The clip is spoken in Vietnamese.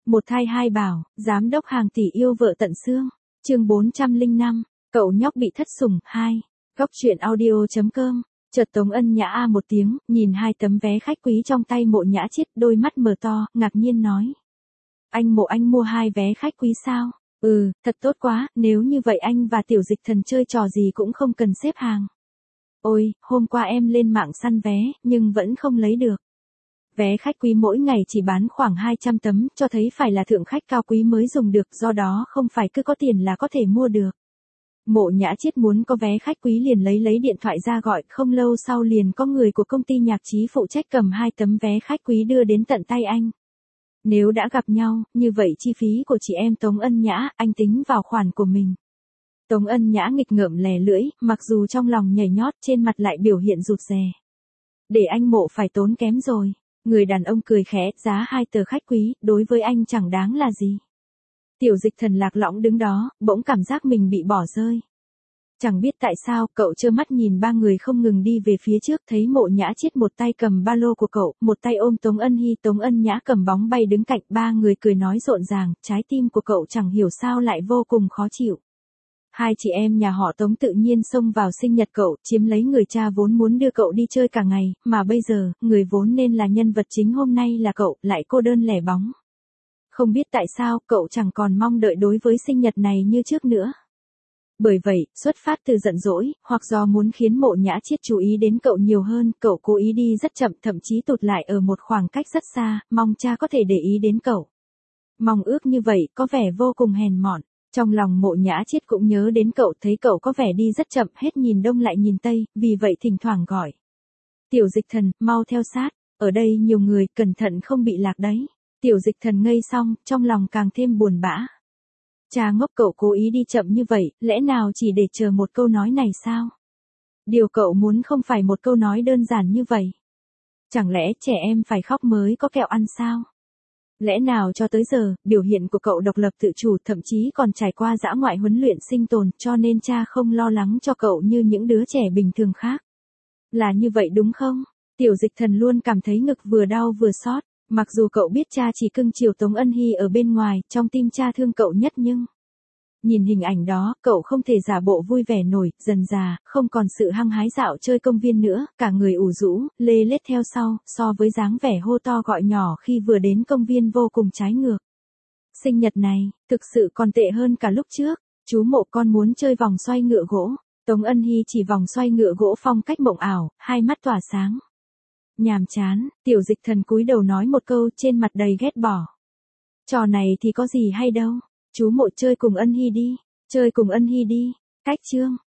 Một thai hai bảo, giám đốc hàng tỷ yêu vợ tận xương. Chương 405, cậu nhóc bị thất sủng 2. Góc truyện audio.com. Chợt Tống Ân Nhã a một tiếng, nhìn hai tấm vé khách quý trong tay Mộ Nhã Chiết, đôi mắt mở to, ngạc nhiên nói: anh mua hai vé khách quý sao? Ừ, thật tốt quá, nếu như vậy anh và Tiểu Dịch Thần chơi trò gì cũng không cần xếp hàng. Ôi, hôm qua em lên mạng săn vé, nhưng vẫn không lấy được. Vé khách quý mỗi ngày chỉ bán khoảng 200 tấm, cho thấy phải là thượng khách cao quý mới dùng được, do đó không phải cứ có tiền là có thể mua được. Mộ Nhã Chiết muốn có vé khách quý liền lấy điện thoại ra gọi, không lâu sau liền có người của công ty nhạc trí phụ trách cầm hai tấm vé khách quý đưa đến tận tay anh. Nếu đã gặp nhau, như vậy chi phí của chị em Tống Ân Nhã, anh tính vào khoản của mình. Tống Ân Nhã nghịch ngợm lè lưỡi, mặc dù trong lòng nhảy nhót, trên mặt lại biểu hiện rụt rè. Để anh Mộ phải tốn kém rồi. Người đàn ông cười khẽ, giá hai tờ khách quý, đối với anh chẳng đáng là gì. Tiểu Dịch Thần lạc lõng đứng đó, bỗng cảm giác mình bị bỏ rơi. Chẳng biết tại sao, cậu trơ mắt nhìn ba người không ngừng đi về phía trước, thấy Mộ Nhã Chiết một tay cầm ba lô của cậu, một tay ôm Tống Ân Hy, Tống Ân Nhã cầm bóng bay đứng cạnh, ba người cười nói rộn ràng, trái tim của cậu chẳng hiểu sao lại vô cùng khó chịu. Hai chị em nhà họ Tống tự nhiên xông vào sinh nhật cậu, chiếm lấy người cha vốn muốn đưa cậu đi chơi cả ngày, mà bây giờ, người vốn nên là nhân vật chính hôm nay là cậu, lại cô đơn lẻ bóng. Không biết tại sao, cậu chẳng còn mong đợi đối với sinh nhật này như trước nữa. Bởi vậy, xuất phát từ giận dỗi, hoặc do muốn khiến Mộ Nhã Chiết chú ý đến cậu nhiều hơn, cậu cố ý đi rất chậm, thậm chí tụt lại ở một khoảng cách rất xa, mong cha có thể để ý đến cậu. Mong ước như vậy, có vẻ vô cùng hèn mọn. Trong lòng Mộ Nhã Chiết cũng nhớ đến cậu, thấy cậu có vẻ đi rất chậm, hết nhìn đông lại nhìn tây, vì vậy thỉnh thoảng gọi: Tiểu Dịch Thần, mau theo sát, ở đây nhiều người, cẩn thận không bị lạc đấy. Tiểu Dịch Thần ngây xong, trong lòng càng thêm buồn bã. Cha ngốc, cậu cố ý đi chậm như vậy, lẽ nào chỉ để chờ một câu nói này sao? Điều cậu muốn không phải một câu nói đơn giản như vậy. Chẳng lẽ trẻ em phải khóc mới có kẹo ăn sao? Lẽ nào cho tới giờ, biểu hiện của cậu độc lập tự chủ, thậm chí còn trải qua dã ngoại huấn luyện sinh tồn, cho nên cha không lo lắng cho cậu như những đứa trẻ bình thường khác? Là như vậy đúng không? Tiểu Dịch Thần luôn cảm thấy ngực vừa đau vừa xót. Mặc dù cậu biết cha chỉ cưng chiều Tống Ân Hy ở bên ngoài, trong tim cha thương cậu nhất, nhưng nhìn hình ảnh đó, cậu không thể giả bộ vui vẻ nổi, dần dà, không còn sự hăng hái dạo chơi công viên nữa, cả người ủ rũ, lê lết theo sau, so với dáng vẻ hô to gọi nhỏ khi vừa đến công viên vô cùng trái ngược. Sinh nhật này, thực sự còn tệ hơn cả lúc trước, chú Mộ con muốn chơi vòng xoay ngựa gỗ, Tống Ân Hy chỉ vòng xoay ngựa gỗ phong cách mộng ảo, hai mắt tỏa sáng. Nhàm chán, Tiểu Dịch Thần cúi đầu nói một câu, trên mặt đầy ghét bỏ. Trò này thì có gì hay đâu, chú Mộ chơi cùng Ân Hy đi, chơi cùng Ân Hy đi. Cách chương